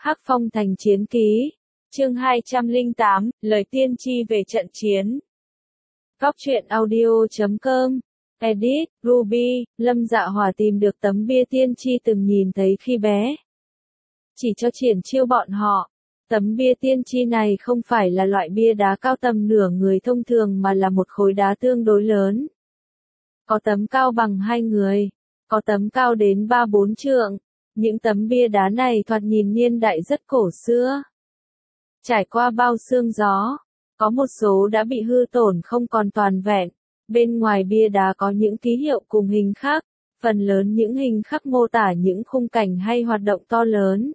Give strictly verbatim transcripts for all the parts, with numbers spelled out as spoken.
Hắc Phong Thành Chiến Ký, chương hai trăm lẻ tám, lời tiên tri về trận chiến. Góc truyện audio chấm com, edit, Ruby, Lâm Dạ Hỏa tìm được tấm bia tiên tri từng nhìn thấy khi bé. Chỉ cho triển chiêu bọn họ, tấm bia tiên tri này không phải là loại bia đá cao tầm nửa người thông thường mà là một khối đá tương đối lớn. Có tấm cao bằng hai người, có tấm cao đến ba bốn trượng. Những tấm bia đá này thoạt nhìn niên đại rất cổ xưa. Trải qua bao sương gió, có một số đã bị hư tổn không còn toàn vẹn. Bên ngoài bia đá có những ký hiệu cùng hình khắc, phần lớn những hình khắc mô tả những khung cảnh hay hoạt động to lớn.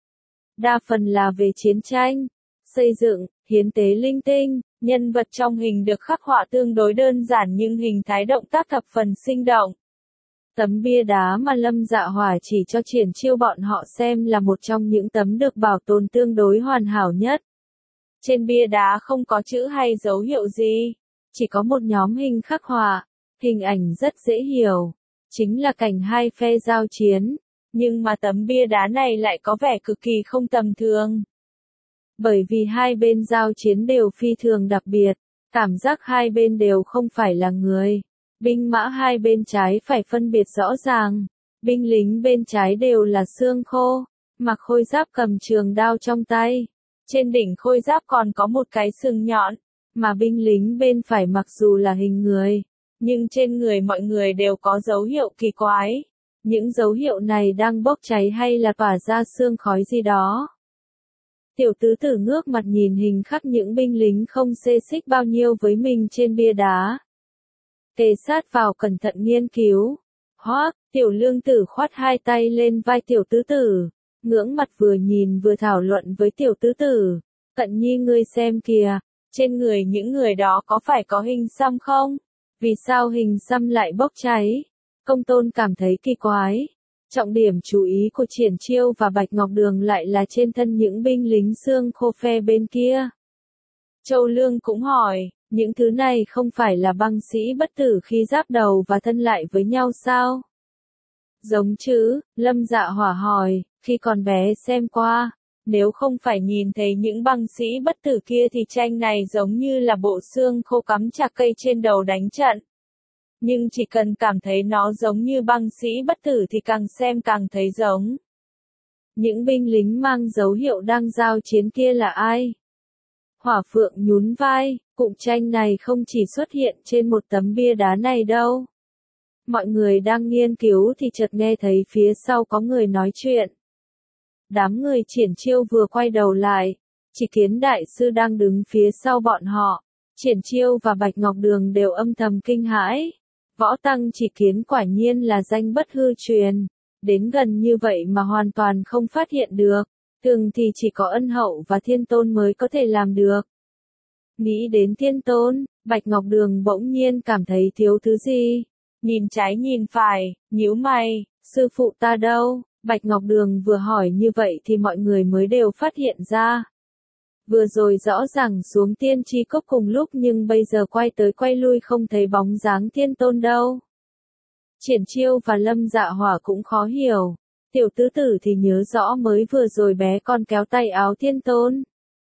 Đa phần là về chiến tranh, xây dựng, hiến tế linh tinh, nhân vật trong hình được khắc họa tương đối đơn giản nhưng hình thái động tác thập phần sinh động. Tấm bia đá mà Lâm Dạ Hỏa chỉ cho triển chiêu bọn họ xem là một trong những tấm được bảo tồn tương đối hoàn hảo nhất. Trên bia đá không có chữ hay dấu hiệu gì, chỉ có một nhóm hình khắc họa, hình ảnh rất dễ hiểu, chính là cảnh hai phe giao chiến, nhưng mà tấm bia đá này lại có vẻ cực kỳ không tầm thường. Bởi vì hai bên giao chiến đều phi thường đặc biệt, cảm giác hai bên đều không phải là người. Binh mã hai bên trái phải phân biệt rõ ràng, binh lính bên trái đều là xương khô, mặc khôi giáp cầm trường đao trong tay. Trên đỉnh khôi giáp còn có một cái sừng nhọn, mà binh lính bên phải mặc dù là hình người, nhưng trên người mọi người đều có dấu hiệu kỳ quái. Những dấu hiệu này đang bốc cháy hay là tỏa ra sương khói gì đó. Tiểu tứ tử ngước mặt nhìn hình khắc những binh lính không xê xích bao nhiêu với mình trên bia đá. Kề sát vào cẩn thận nghiên cứu. Hoác, tiểu lương tử khoát hai tay lên vai tiểu tứ tử, ngưỡng mặt vừa nhìn vừa thảo luận với tiểu tứ tử. Cận nhi ngươi xem kìa, trên người những người đó có phải có hình xăm không? Vì sao hình xăm lại bốc cháy? Công tôn cảm thấy kỳ quái. Trọng điểm chú ý của triển chiêu và Bạch Ngọc Đường lại là trên thân những binh lính xương khô phe bên kia. Châu Lương cũng hỏi. Những thứ này không phải là băng sĩ bất tử khi giáp đầu và thân lại với nhau sao? Giống chứ, Lâm Dạ Hỏa hỏi, khi còn bé xem qua, nếu không phải nhìn thấy những băng sĩ bất tử kia thì tranh này giống như là bộ xương khô cắm chặt cây trên đầu đánh trận. Nhưng chỉ cần cảm thấy nó giống như băng sĩ bất tử thì càng xem càng thấy giống. Những binh lính mang dấu hiệu đang giao chiến kia là ai? Hỏa Phượng nhún vai, cụm tranh này không chỉ xuất hiện trên một tấm bia đá này đâu. Mọi người đang nghiên cứu thì chợt nghe thấy phía sau có người nói chuyện. Đám người triển chiêu vừa quay đầu lại, chỉ kiến đại sư đang đứng phía sau bọn họ. Triển chiêu và Bạch Ngọc Đường đều âm thầm kinh hãi. Võ tăng chỉ kiến quả nhiên là danh bất hư truyền. Đến gần như vậy mà hoàn toàn không phát hiện được. Thường thì chỉ có ân hậu và thiên tôn mới có thể làm được. Nghĩ đến thiên tôn, Bạch Ngọc Đường bỗng nhiên cảm thấy thiếu thứ gì. Nhìn trái nhìn phải, nhíu mày, sư phụ ta đâu? Bạch Ngọc Đường vừa hỏi như vậy thì mọi người mới đều phát hiện ra. Vừa rồi rõ ràng xuống tiên tri cốc cùng lúc nhưng bây giờ quay tới quay lui không thấy bóng dáng thiên tôn đâu. Triển chiêu và Lâm Dạ Hỏa cũng khó hiểu. Tiểu tứ tử thì nhớ rõ mới vừa rồi bé con kéo tay áo thiên tôn.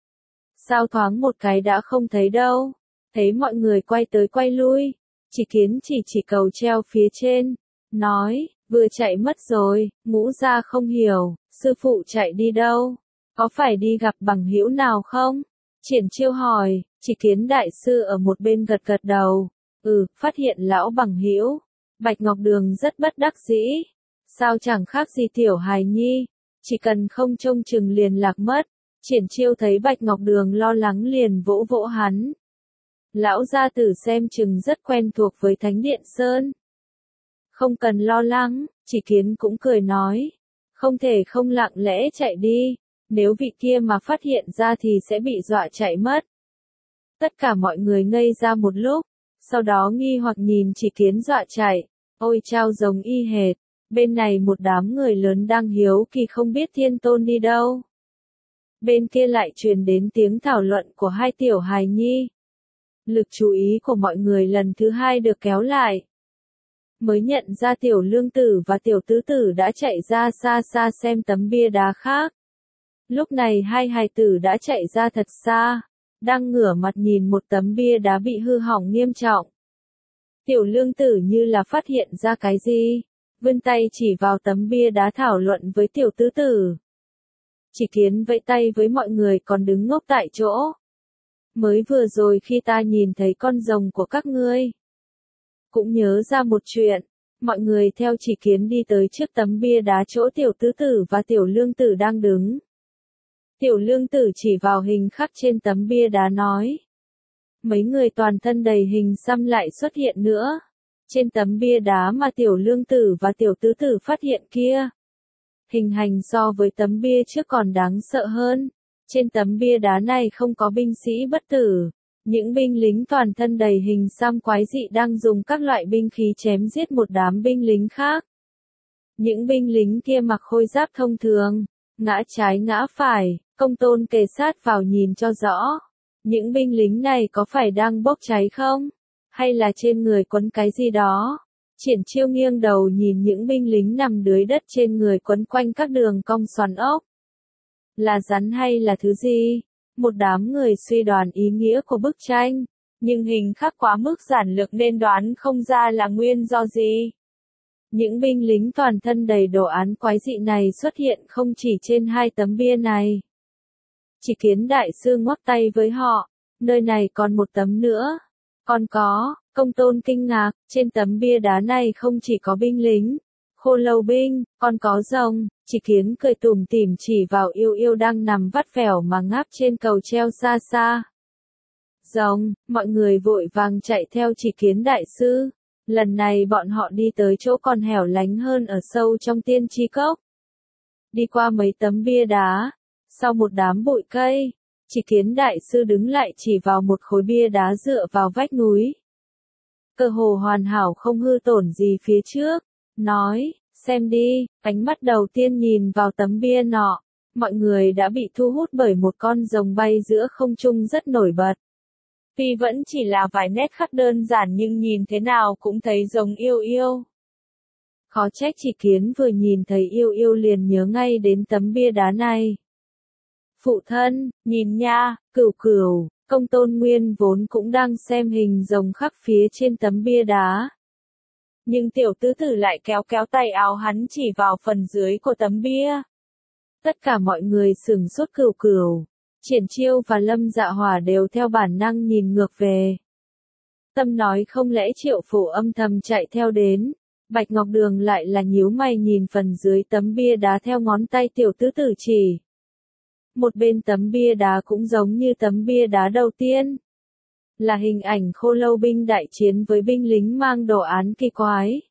Sao thoáng một cái đã không thấy đâu. Thấy mọi người quay tới quay lui. Chỉ kiến chỉ chỉ cầu treo phía trên. Nói, vừa chạy mất rồi, ngũ gia không hiểu, sư phụ chạy đi đâu? Có phải đi gặp bằng hữu nào không? Triển chiêu hỏi, chỉ kiến đại sư ở một bên gật gật đầu. Ừ, phát hiện lão bằng hữu. Bạch Ngọc Đường rất bất đắc dĩ. Sao chẳng khác gì tiểu hài nhi, chỉ cần không trông chừng liền lạc mất. Triển chiêu thấy Bạch Ngọc Đường lo lắng liền vỗ vỗ hắn. Lão gia tử xem chừng rất quen thuộc với Thánh Điện Sơn. Không cần lo lắng, chỉ kiến cũng cười nói. Không thể không lặng lẽ chạy đi, nếu vị kia mà phát hiện ra thì sẽ bị dọa chạy mất. Tất cả mọi người ngây ra một lúc, sau đó nghi hoặc nhìn chỉ kiến dọa chạy. Ôi chao giống y hệt. Bên này một đám người lớn đang hiếu kỳ không biết thiên tôn đi đâu. Bên kia lại truyền đến tiếng thảo luận của hai tiểu hài nhi. Lực chú ý của mọi người lần thứ hai được kéo lại. Mới nhận ra tiểu lương tử và tiểu tứ tử đã chạy ra xa xa xem tấm bia đá khác. Lúc này hai hài tử đã chạy ra thật xa, đang ngửa mặt nhìn một tấm bia đá bị hư hỏng nghiêm trọng. Tiểu Lương Tử như là phát hiện ra cái gì, vươn tay chỉ vào tấm bia đá thảo luận với Tiểu Tứ Tử. Chỉ Kiến vẫy tay với mọi người còn đứng ngốc tại chỗ. Mới vừa rồi khi ta nhìn thấy con rồng của các ngươi, cũng nhớ ra một chuyện. Mọi người theo Chỉ Kiến đi tới trước tấm bia đá chỗ Tiểu Tứ Tử và Tiểu Lương Tử đang đứng. Tiểu Lương Tử chỉ vào hình khắc trên tấm bia đá nói. Mấy người toàn thân đầy hình xăm lại xuất hiện nữa. Trên tấm bia đá mà Tiểu Lương Tử và Tiểu Tứ Tử phát hiện kia. Hình hành so với tấm bia trước còn đáng sợ hơn. Trên tấm bia đá này không có binh sĩ bất tử. Những binh lính toàn thân đầy hình xăm quái dị đang dùng các loại binh khí chém giết một đám binh lính khác. Những binh lính kia mặc khôi giáp thông thường, ngã trái ngã phải, Công Tôn kề sát vào nhìn cho rõ. Những binh lính này có phải đang bốc cháy không? Hay là trên người quấn cái gì đó? Triển Chiêu nghiêng đầu nhìn những binh lính nằm dưới đất trên người quấn quanh các đường cong xoắn ốc. Là rắn hay là thứ gì? Một đám người suy đoán ý nghĩa của bức tranh, nhưng hình khắc quá mức giản lược nên đoán không ra là nguyên do gì. Những binh lính toàn thân đầy đồ án quái dị này xuất hiện không chỉ trên hai tấm bia này. Chỉ Kiến đại sư ngoắc tay với họ, nơi này còn một tấm nữa. Còn có, Công Tôn kinh ngạc, trên tấm bia đá này không chỉ có binh lính, khô lâu binh, còn có rồng. Chỉ Kiến cười tủm tỉm chỉ vào Yêu Yêu đang nằm vắt vẻo mà ngáp trên cầu treo xa xa. Rồng, mọi người vội vàng chạy theo Chỉ Kiến đại sư. Lần này bọn họ đi tới chỗ còn hẻo lánh hơn ở sâu trong tiên tri cốc. Đi qua mấy tấm bia đá, sau một đám bụi cây, Chỉ Kiến đại sư đứng lại chỉ vào một khối bia đá dựa vào vách núi. Cơ hồ hoàn hảo không hư tổn gì phía trước, nói, xem đi, ánh mắt đầu tiên nhìn vào tấm bia nọ, mọi người đã bị thu hút bởi một con rồng bay giữa không trung rất nổi bật. Tuy vẫn chỉ là vài nét khắc đơn giản nhưng nhìn thế nào cũng thấy giống Yêu Yêu. Khó trách Chỉ Kiến vừa nhìn thấy Yêu Yêu liền nhớ ngay đến tấm bia đá này. Phụ thân, nhìn nha, Cửu Cửu, Công Tôn Nguyên vốn cũng đang xem hình rồng khắc phía trên tấm bia đá. Nhưng Tiểu Tứ Tử lại kéo kéo tay áo hắn chỉ vào phần dưới của tấm bia. Tất cả mọi người sửng sốt. Cửu Cửu, Triển Chiêu và Lâm Dạ Hỏa đều theo bản năng nhìn ngược về. Tâm nói không lẽ Triệu Phổ âm thầm chạy theo đến. Bạch Ngọc Đường lại là nhíu mày nhìn phần dưới tấm bia đá theo ngón tay Tiểu Tứ Tử chỉ. Một bên tấm bia đá cũng giống như tấm bia đá đầu tiên. Là hình ảnh khô lâu binh đại chiến với binh lính mang đồ án kỳ quái.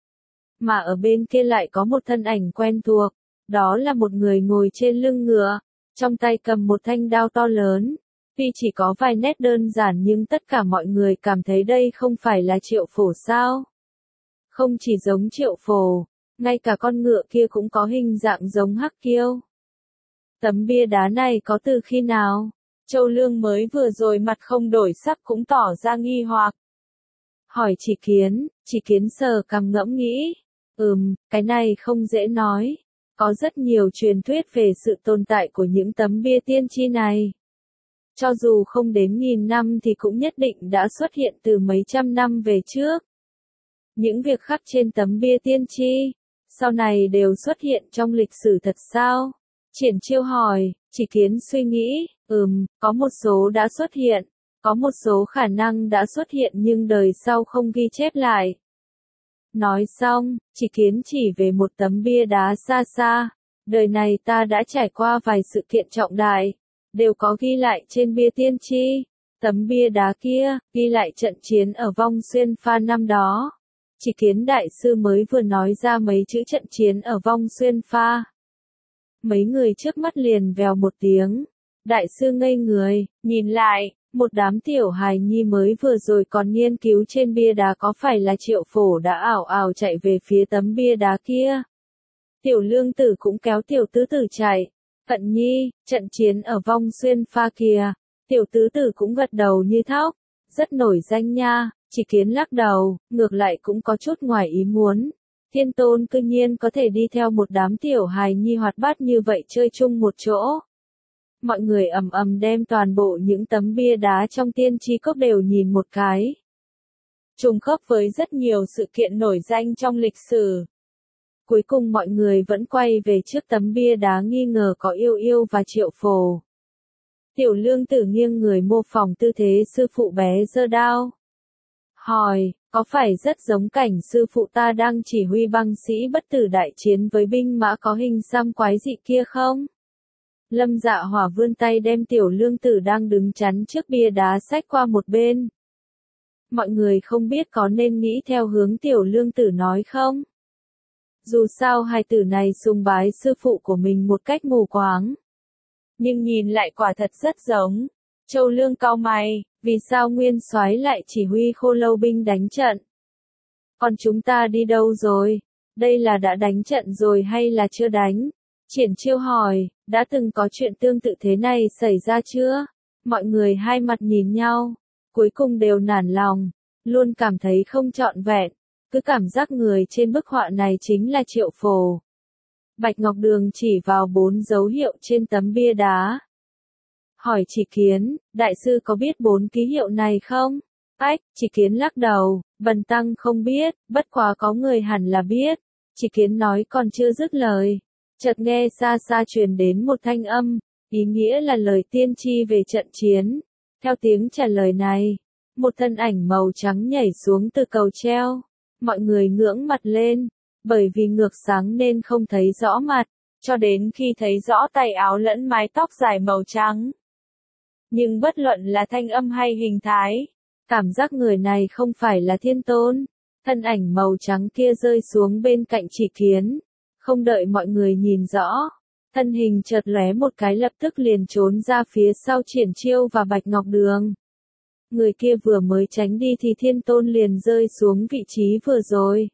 Mà ở bên kia lại có một thân ảnh quen thuộc, đó là một người ngồi trên lưng ngựa, trong tay cầm một thanh đao to lớn. Tuy chỉ có vài nét đơn giản nhưng tất cả mọi người cảm thấy đây không phải là Triệu Phổ sao. Không chỉ giống Triệu Phổ, ngay cả con ngựa kia cũng có hình dạng giống Hắc Kiêu. Tấm bia đá này có từ khi nào? Châu Lương mới vừa rồi mặt không đổi sắc cũng tỏ ra nghi hoặc. Hỏi Chỉ Kiến, Chỉ Kiến sờ cằm ngẫm nghĩ. Ừm, cái này không dễ nói. Có rất nhiều truyền thuyết về sự tồn tại của những tấm bia tiên tri này. Cho dù không đến nghìn năm thì cũng nhất định đã xuất hiện từ mấy trăm năm về trước. Những việc khắc trên tấm bia tiên tri, sau này đều xuất hiện trong lịch sử thật sao? Triển Chiêu hỏi. Chỉ Kiến suy nghĩ, ừm, có một số đã xuất hiện, có một số khả năng đã xuất hiện nhưng đời sau không ghi chép lại. Nói xong, Chỉ Kiến chỉ về một tấm bia đá xa xa. Đời này ta đã trải qua vài sự kiện trọng đại, đều có ghi lại trên bia tiên tri. Tấm bia đá kia, ghi lại trận chiến ở Vong Xuyên Pha năm đó. Chỉ Kiến đại sư mới vừa nói ra mấy chữ trận chiến ở Vong Xuyên Pha. Mấy người trước mắt liền vèo một tiếng. Đại sư ngây người, nhìn lại, một đám tiểu hài nhi mới vừa rồi còn nghiên cứu trên bia đá có phải là Triệu Phổ đã ảo ảo chạy về phía tấm bia đá kia. Tiểu Lương Tử cũng kéo Tiểu Tứ Tử chạy. Cận Nhi, trận chiến ở Vong Xuyên Pha kìa. Tiểu Tứ Tử cũng gật đầu như thóc. Rất nổi danh nha. Chỉ Kiến lắc đầu, ngược lại cũng có chút ngoài ý muốn. Thiên Tôn cư nhiên có thể đi theo một đám tiểu hài nhi hoạt bát như vậy chơi chung một chỗ. Mọi người ầm ầm đem toàn bộ những tấm bia đá trong tiên tri cốc đều nhìn một cái. Trùng khớp với rất nhiều sự kiện nổi danh trong lịch sử. Cuối cùng mọi người vẫn quay về trước tấm bia đá nghi ngờ có Yêu Yêu và Triệu Phổ. Tiểu Lương Tử nghiêng người mô phỏng tư thế sư phụ bé giơ đao. Hỏi, có phải rất giống cảnh sư phụ ta đang chỉ huy băng sĩ bất tử đại chiến với binh mã có hình xăm quái dị kia không? Lâm Dạ Hỏa vươn tay đem Tiểu Lương Tử đang đứng chắn trước bia đá xách qua một bên. Mọi người không biết có nên nghĩ theo hướng Tiểu Lương Tử nói không? Dù sao hai tử này sùng bái sư phụ của mình một cách mù quáng. Nhưng nhìn lại quả thật rất giống. Châu Lương cau mày, vì sao Nguyên Soái lại chỉ huy Khô Lâu binh đánh trận? Còn chúng ta đi đâu rồi? Đây là đã đánh trận rồi hay là chưa đánh? Triển Chiêu hỏi, đã từng có chuyện tương tự thế này xảy ra chưa? Mọi người hai mặt nhìn nhau, cuối cùng đều nản lòng, luôn cảm thấy không trọn vẹn, cứ cảm giác người trên bức họa này chính là Triệu Phổ. Bạch Ngọc Đường chỉ vào bốn dấu hiệu trên tấm bia đá. Hỏi Chỉ Kiến, đại sư có biết bốn ký hiệu này không? Ách, Chỉ Kiến lắc đầu, Bần tăng không biết, bất quá có người hẳn là biết. Chỉ Kiến nói còn chưa dứt lời. Chợt nghe xa xa truyền đến một thanh âm, ý nghĩa là lời tiên tri về trận chiến. Theo tiếng trả lời này, một thân ảnh màu trắng nhảy xuống từ cầu treo. Mọi người ngưỡng mặt lên, bởi vì ngược sáng nên không thấy rõ mặt, cho đến khi thấy rõ tay áo lẫn mái tóc dài màu trắng. Nhưng bất luận là thanh âm hay hình thái, cảm giác người này không phải là Thiên Tôn. Thân ảnh màu trắng kia rơi xuống bên cạnh Chỉ Kiến. Không đợi mọi người nhìn rõ, thân hình chợt lóe một cái lập tức liền trốn ra phía sau Triển Chiêu và Bạch Ngọc Đường. Người kia vừa mới tránh đi thì Thiên Tôn liền rơi xuống vị trí vừa rồi.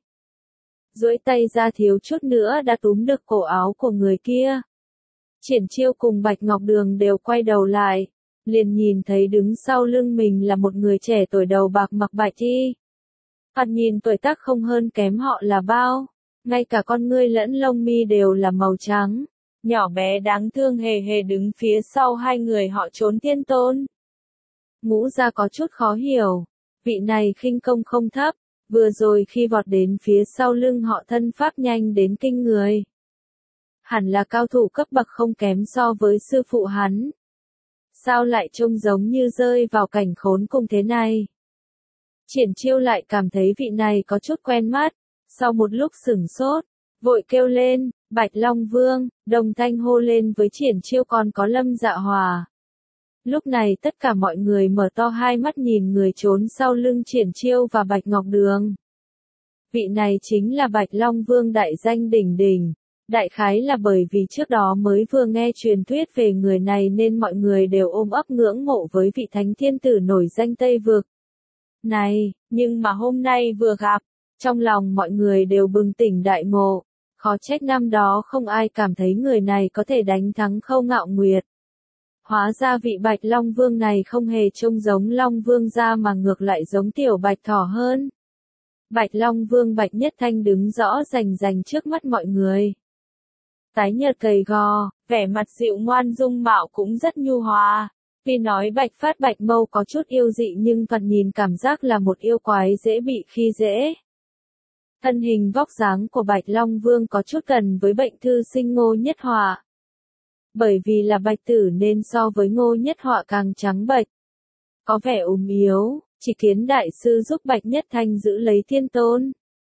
Duỗi tay ra thiếu chút nữa đã túm được cổ áo của người kia. Triển Chiêu cùng Bạch Ngọc Đường đều quay đầu lại, liền nhìn thấy đứng sau lưng mình là một người trẻ tuổi đầu bạc mặc bạch y. Thoạt nhìn tuổi tác không hơn kém họ là bao. Ngay cả con ngươi lẫn lông mi đều là màu trắng. Nhỏ bé đáng thương hề hề đứng phía sau hai người họ trốn Thiên Tôn. Ngũ Gia có chút khó hiểu. Vị này khinh công không thấp. Vừa rồi khi vọt đến phía sau lưng họ thân pháp nhanh đến kinh người. Hẳn là cao thủ cấp bậc không kém so với sư phụ hắn. Sao lại trông giống như rơi vào cảnh khốn cùng thế này? Triển Chiêu lại cảm thấy vị này có chút quen mắt. Sau một lúc sửng sốt, vội kêu lên, Bạch Long Vương, đồng thanh hô lên với Triển Chiêu còn có Lâm Dạ Hòa. Lúc này tất cả mọi người mở to hai mắt nhìn người trốn sau lưng Triển Chiêu và Bạch Ngọc Đường. Vị này chính là Bạch Long Vương đại danh đỉnh đỉnh. Đại khái là bởi vì trước đó mới vừa nghe truyền thuyết về người này nên mọi người đều ôm ấp ngưỡng mộ với vị thánh thiên tử nổi danh Tây Vực. Này, nhưng mà hôm nay vừa gặp, trong lòng mọi người đều bừng tỉnh đại ngộ, khó trách năm đó không ai cảm thấy người này có thể đánh thắng Khâu Ngạo Nguyệt. Hóa ra vị Bạch Long Vương này không hề trông giống Long Vương gia mà ngược lại giống tiểu Bạch Thỏ hơn. Bạch Long Vương Bạch Nhất Thanh đứng rõ rành rành trước mắt mọi người. Tái nhợt gầy gò, vẻ mặt dịu ngoan dung mạo cũng rất nhu hòa. Tuy nói Bạch Phát Bạch Mâu có chút yêu dị nhưng thoạt nhìn cảm giác là một yêu quái dễ bị khi dễ. Thân hình vóc dáng của Bạch Long Vương có chút gần với bệnh thư sinh Ngô Nhất Họa. Bởi vì là bạch tử nên so với Ngô Nhất Họa càng trắng bệch. Có vẻ ốm yếu, Chỉ Kiến đại sư giúp Bạch Nhất Thanh giữ lấy Thiên Tôn.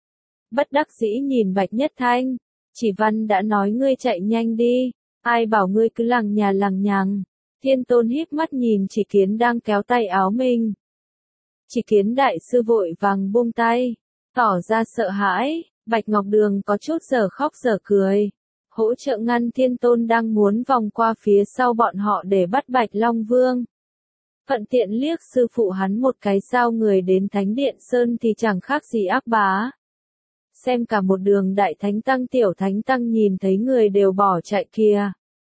Bất đắc dĩ nhìn Bạch Nhất Thanh, Chỉ Văn đã nói ngươi chạy nhanh đi, ai bảo ngươi cứ lằng nhà lằng nhằng. Thiên Tôn híp mắt nhìn Chỉ Kiến đang kéo tay áo mình. Chỉ Kiến đại sư vội vàng buông tay, tỏ ra sợ hãi. Bạch Ngọc Đường có chút giờ khóc giờ cười, hỗ trợ ngăn Thiên Tôn đang muốn vòng qua phía sau bọn họ để bắt Bạch Long Vương. Thuận tiện liếc sư phụ hắn một cái, sao người đến Thánh Điện Sơn thì chẳng khác gì ác bá. Xem cả một đường đại thánh tăng tiểu thánh tăng nhìn thấy người đều bỏ chạy kìa.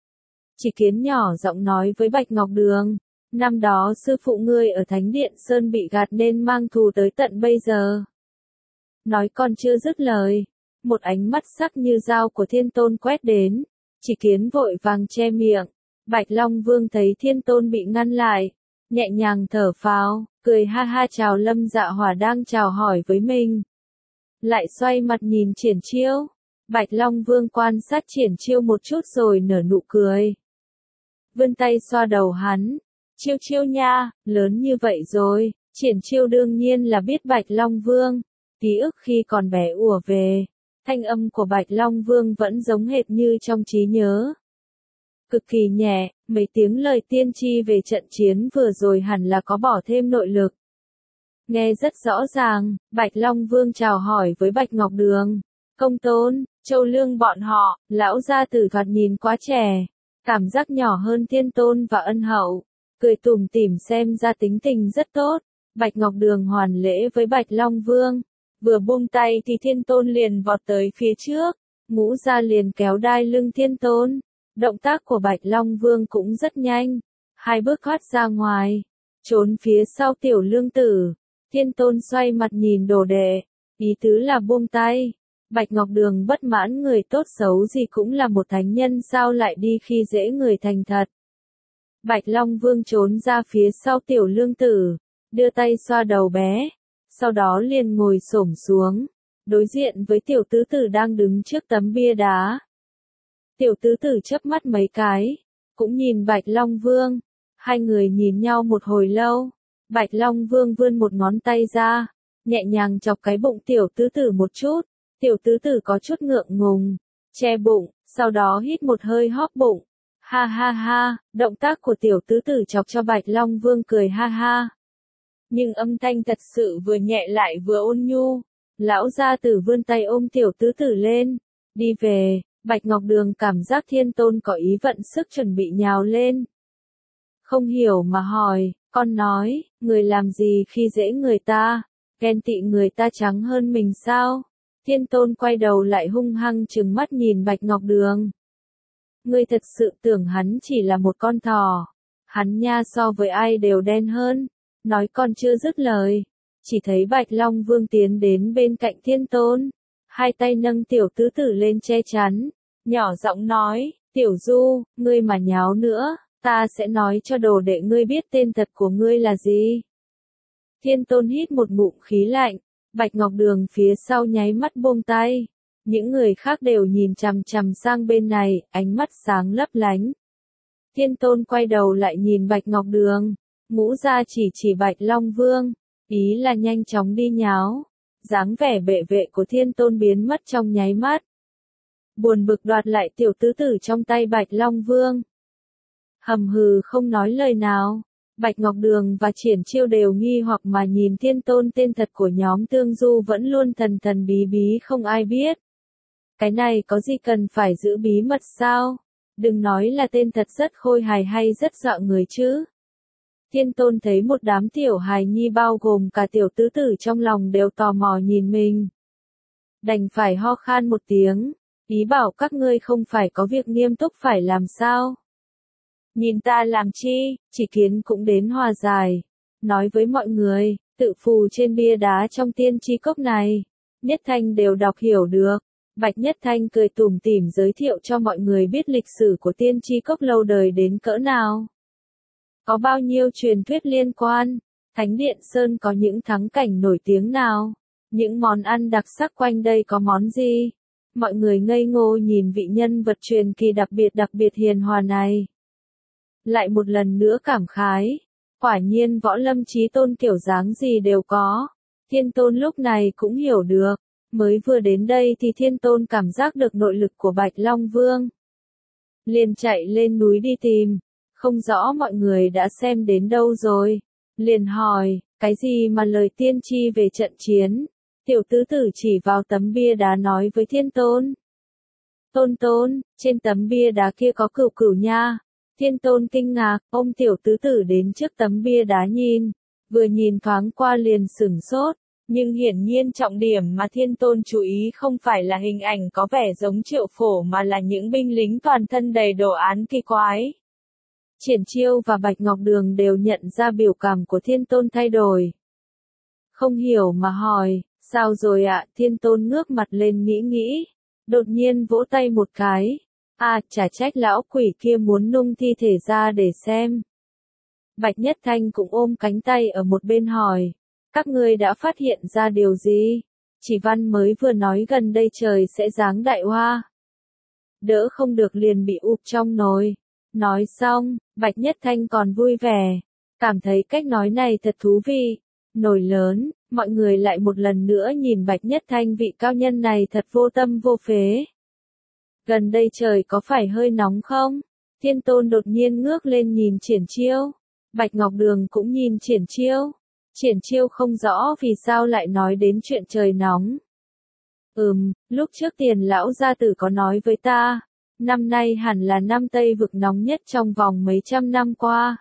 Chỉ Kiến nhỏ giọng nói với Bạch Ngọc Đường, năm đó sư phụ ngươi ở Thánh Điện Sơn bị gạt nên mang thù tới tận bây giờ. Nói còn chưa dứt lời, một ánh mắt sắc như dao của Thiên Tôn quét đến, Chỉ Kiến vội vàng che miệng, Bạch Long Vương thấy Thiên Tôn bị ngăn lại, nhẹ nhàng thở phào, cười ha ha chào Lâm Dạ Hỏa đang chào hỏi với mình. Lại xoay mặt nhìn Triển Chiêu. Bạch Long Vương quan sát Triển Chiêu một chút rồi nở nụ cười. Vươn tay xoa đầu hắn. Chiêu Chiêu nha, lớn như vậy rồi. Triển Chiêu đương nhiên là biết Bạch Long Vương. Ký ức khi còn bé ùa về. Thanh âm của Bạch Long Vương vẫn giống hệt như trong trí nhớ. Cực kỳ nhẹ, mấy tiếng lời tiên tri về trận chiến vừa rồi hẳn là có bỏ thêm nội lực. Nghe rất rõ ràng, Bạch Long Vương chào hỏi với Bạch Ngọc Đường. Công Tôn, Châu Lương bọn họ, lão gia tử thoạt nhìn quá trẻ. Cảm giác nhỏ hơn Thiên Tôn và Ân Hậu. Cười tủm tỉm xem ra tính tình rất tốt. Bạch Ngọc Đường hoàn lễ với Bạch Long Vương. Vừa buông tay thì Thiên Tôn liền vọt tới phía trước. Ngũ gia liền kéo đai lưng Thiên Tôn. Động tác của Bạch Long Vương cũng rất nhanh. Hai bước thoát ra ngoài. Trốn phía sau Tiểu Lương Tử. Thiên Tôn xoay mặt nhìn đồ đệ. Ý tứ là buông tay. Bạch Ngọc Đường bất mãn người tốt xấu gì cũng là một thánh nhân sao lại đi khi dễ người thành thật. Bạch Long Vương trốn ra phía sau Tiểu Lương Tử. Đưa tay xoa đầu bé. Sau đó liền ngồi xổm xuống. Đối diện với Tiểu Tứ Tử đang đứng trước tấm bia đá. Tiểu Tứ Tử chớp mắt mấy cái. Cũng nhìn Bạch Long Vương. Hai người nhìn nhau một hồi lâu. Bạch Long Vương vươn một ngón tay ra. Nhẹ nhàng chọc cái bụng Tiểu Tứ Tử một chút. Tiểu Tứ Tử có chút ngượng ngùng. Che bụng. Sau đó hít một hơi hóp bụng. Ha ha ha. Động tác của Tiểu Tứ Tử chọc cho Bạch Long Vương cười ha ha. Nhưng âm thanh thật sự vừa nhẹ lại vừa ôn nhu. Lão gia tử vươn tay ôm Tiểu Tứ Tử lên. Đi về. Bạch Ngọc Đường cảm giác Thiên Tôn có ý vận sức chuẩn bị nhào lên. Không hiểu mà hỏi, con nói, người làm gì khi dễ người ta, ghen tị người ta trắng hơn mình sao? Thiên Tôn quay đầu lại hung hăng trừng mắt nhìn Bạch Ngọc Đường. Ngươi thật sự tưởng hắn chỉ là một con thỏ. Hắn nha so với ai đều đen hơn. Nói con chưa dứt lời. Chỉ thấy Bạch Long Vương tiến đến bên cạnh Thiên Tôn. Hai tay nâng Tiểu Tứ Tử lên che chắn. Nhỏ giọng nói, Tiểu Du, ngươi mà nháo nữa, ta sẽ nói cho đồ đệ ngươi biết tên thật của ngươi là gì. Thiên Tôn hít một ngụm khí lạnh. Bạch Ngọc Đường phía sau nháy mắt buông tay. Những người khác đều nhìn chằm chằm sang bên này, ánh mắt sáng lấp lánh. Thiên Tôn quay đầu lại nhìn Bạch Ngọc Đường. Ngũ gia chỉ chỉ Bạch Long Vương. Ý là nhanh chóng đi nháo. Dáng vẻ bệ vệ của Thiên Tôn biến mất trong nháy mắt. Buồn bực đoạt lại Tiểu Tứ Tử trong tay Bạch Long Vương. Hầm hừ không nói lời nào. Bạch Ngọc Đường và Triển Chiêu đều nghi hoặc mà nhìn Thiên Tôn tên thật của nhóm Tương Du vẫn luôn thần thần bí bí không ai biết. Cái này có gì cần phải giữ bí mật sao? Đừng nói là tên thật rất khôi hài hay rất dọa người chứ. Thiên Tôn thấy một đám tiểu hài nhi bao gồm cả Tiểu Tứ Tử trong lòng đều tò mò nhìn mình. Đành phải ho khan một tiếng. Ý bảo các ngươi không phải có việc nghiêm túc phải làm sao? Nhìn ta làm chi, chỉ kiến cũng đến hòa giải. Nói với mọi người, tự phù trên bia đá trong tiên tri cốc này. Nhất Thanh đều đọc hiểu được. Bạch Nhất Thanh cười tủm tỉm giới thiệu cho mọi người biết lịch sử của tiên tri cốc lâu đời đến cỡ nào. Có bao nhiêu truyền thuyết liên quan. Thánh Điện Sơn có những thắng cảnh nổi tiếng nào. Những món ăn đặc sắc quanh đây có món gì. Mọi người ngây ngô nhìn vị nhân vật truyền kỳ đặc biệt đặc biệt hiền hòa này. Lại một lần nữa cảm khái. Quả nhiên võ lâm chí tôn kiểu dáng gì đều có. Thiên Tôn lúc này cũng hiểu được. Mới vừa đến đây thì Thiên Tôn cảm giác được nội lực của Bạch Long Vương. Liền chạy lên núi đi tìm. Không rõ mọi người đã xem đến đâu rồi. Liền hỏi, cái gì mà lời tiên tri về trận chiến. Tiểu Tứ Tử chỉ vào tấm bia đá nói với Thiên Tôn. Tôn Tôn, trên tấm bia đá kia có cửu cửu nha. Thiên Tôn kinh ngạc, ôm Tiểu Tứ Tử đến trước tấm bia đá nhìn. Vừa nhìn thoáng qua liền sửng sốt. Nhưng hiển nhiên trọng điểm mà Thiên Tôn chú ý không phải là hình ảnh có vẻ giống Triệu Phổ mà là những binh lính toàn thân đầy đồ án kỳ quái. Triển Chiêu và Bạch Ngọc Đường đều nhận ra biểu cảm của Thiên Tôn thay đổi. Không hiểu mà hỏi, sao rồi ạ? Thiên Tôn ngước mặt lên nghĩ nghĩ. Đột nhiên vỗ tay một cái. À, chả trách lão quỷ kia muốn nung thi thể ra để xem. Bạch Nhất Thanh cũng ôm cánh tay ở một bên hỏi, các ngươi đã phát hiện ra điều gì? Chỉ Văn mới vừa nói gần đây trời sẽ giáng đại hoa. Đỡ không được liền bị ụp trong nồi. Nói xong, Bạch Nhất Thanh còn vui vẻ, cảm thấy cách nói này thật thú vị. Nồi lớn, mọi người lại một lần nữa nhìn Bạch Nhất Thanh vị cao nhân này thật vô tâm vô phế. Gần đây trời có phải hơi nóng không? Thiên Tôn đột nhiên ngước lên nhìn Triển Chiêu. Bạch Ngọc Đường cũng nhìn Triển Chiêu. Triển Chiêu không rõ vì sao lại nói đến chuyện trời nóng. Ừm, lúc trước Tiền lão gia tử có nói với ta, năm nay hẳn là năm Tây vực nóng nhất trong vòng mấy trăm năm qua.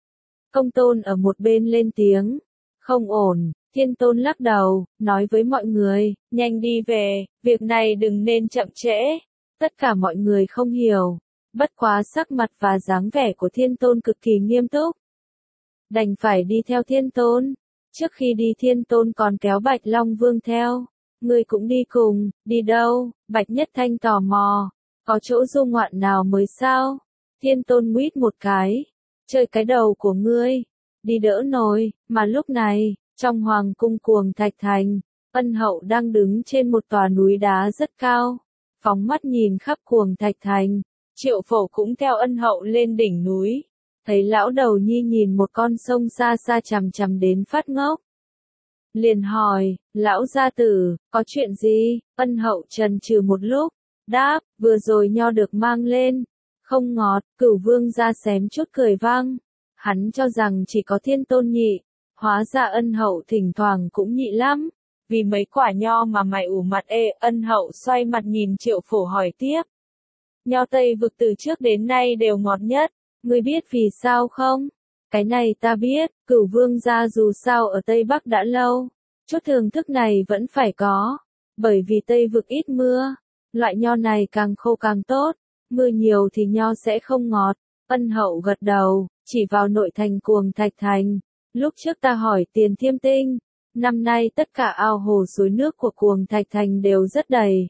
Công Tôn ở một bên lên tiếng, không ổn. Thiên Tôn lắc đầu, nói với mọi người, nhanh đi về, việc này đừng nên chậm trễ. Tất cả mọi người không hiểu, bất quá sắc mặt và dáng vẻ của Thiên Tôn cực kỳ nghiêm túc. Đành phải đi theo Thiên Tôn. Trước khi đi Thiên Tôn còn kéo Bạch Long Vương theo. Ngươi cũng đi cùng, đi đâu? Bạch Nhất Thanh tò mò, có chỗ du ngoạn nào mới sao? Thiên Tôn nguyết một cái, chơi cái đầu của ngươi, đi đỡ nồi. Mà lúc này, trong hoàng cung Cuồng Thạch Thành, Ân Hậu đang đứng trên một tòa núi đá rất cao, phóng mắt nhìn khắp Cuồng Thạch Thành. Triệu Phổ cũng theo Ân Hậu lên đỉnh núi, thấy lão đầu nhi nhìn một con sông xa xa chằm chằm đến phát ngốc. Liền hỏi, lão gia tử, có chuyện gì? Ân Hậu trần trừ một lúc, đáp, vừa rồi nho được mang lên, không ngọt. Cửu Vương ra xém chút cười vang, hắn cho rằng chỉ có Thiên Tôn nhị, hóa ra Ân Hậu thỉnh thoảng cũng nhị lắm, vì mấy quả nho mà mày ủ mặt ê. Ân Hậu xoay mặt nhìn Triệu Phổ hỏi tiếp, nho Tây vực từ trước đến nay đều ngọt nhất, ngươi biết vì sao không? Cái này ta biết, Cửu Vương gia dù sao ở Tây Bắc đã lâu, chút thưởng thức này vẫn phải có, bởi vì Tây vực ít mưa, loại nho này càng khô càng tốt, mưa nhiều thì nho sẽ không ngọt. Ân Hậu gật đầu, chỉ vào nội thành Cuồng Thạch Thành, lúc trước ta hỏi Tiền Thiêm Tinh, năm nay tất cả ao hồ suối nước của Cuồng Thạch Thành đều rất đầy.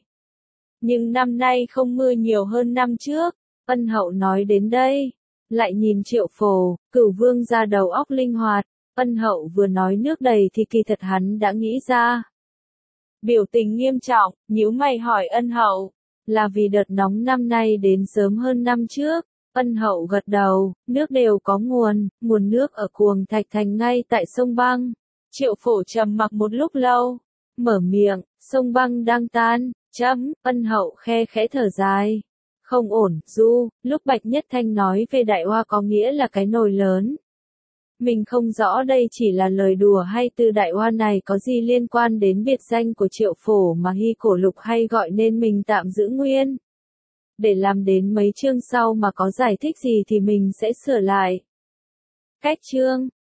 Nhưng năm nay không mưa nhiều hơn năm trước. Ân Hậu nói đến đây, lại nhìn Triệu Phổ. Cửu Vương ra đầu óc linh hoạt. Ân Hậu vừa nói nước đầy thì kỳ thật hắn đã nghĩ ra. Biểu tình nghiêm trọng, nhíu mày hỏi Ân Hậu, là vì đợt nóng năm nay đến sớm hơn năm trước? Ân Hậu gật đầu, nước đều có nguồn, nguồn nước ở Cuồng Thạch Thành ngay tại sông băng. Triệu Phổ trầm mặc một lúc lâu, mở miệng, sông băng đang tan. Chấm. Ân Hậu khe khẽ thở dài, không ổn. Du, lúc Bạch Nhất Thanh nói về đại hoa có nghĩa là cái nồi lớn. Mình không rõ đây chỉ là lời đùa hay từ đại hoa này có gì liên quan đến biệt danh của Triệu Phổ mà Hy Cổ Lục hay gọi, nên mình tạm giữ nguyên. Để làm đến mấy chương sau mà có giải thích gì thì mình sẽ sửa lại. Cách chương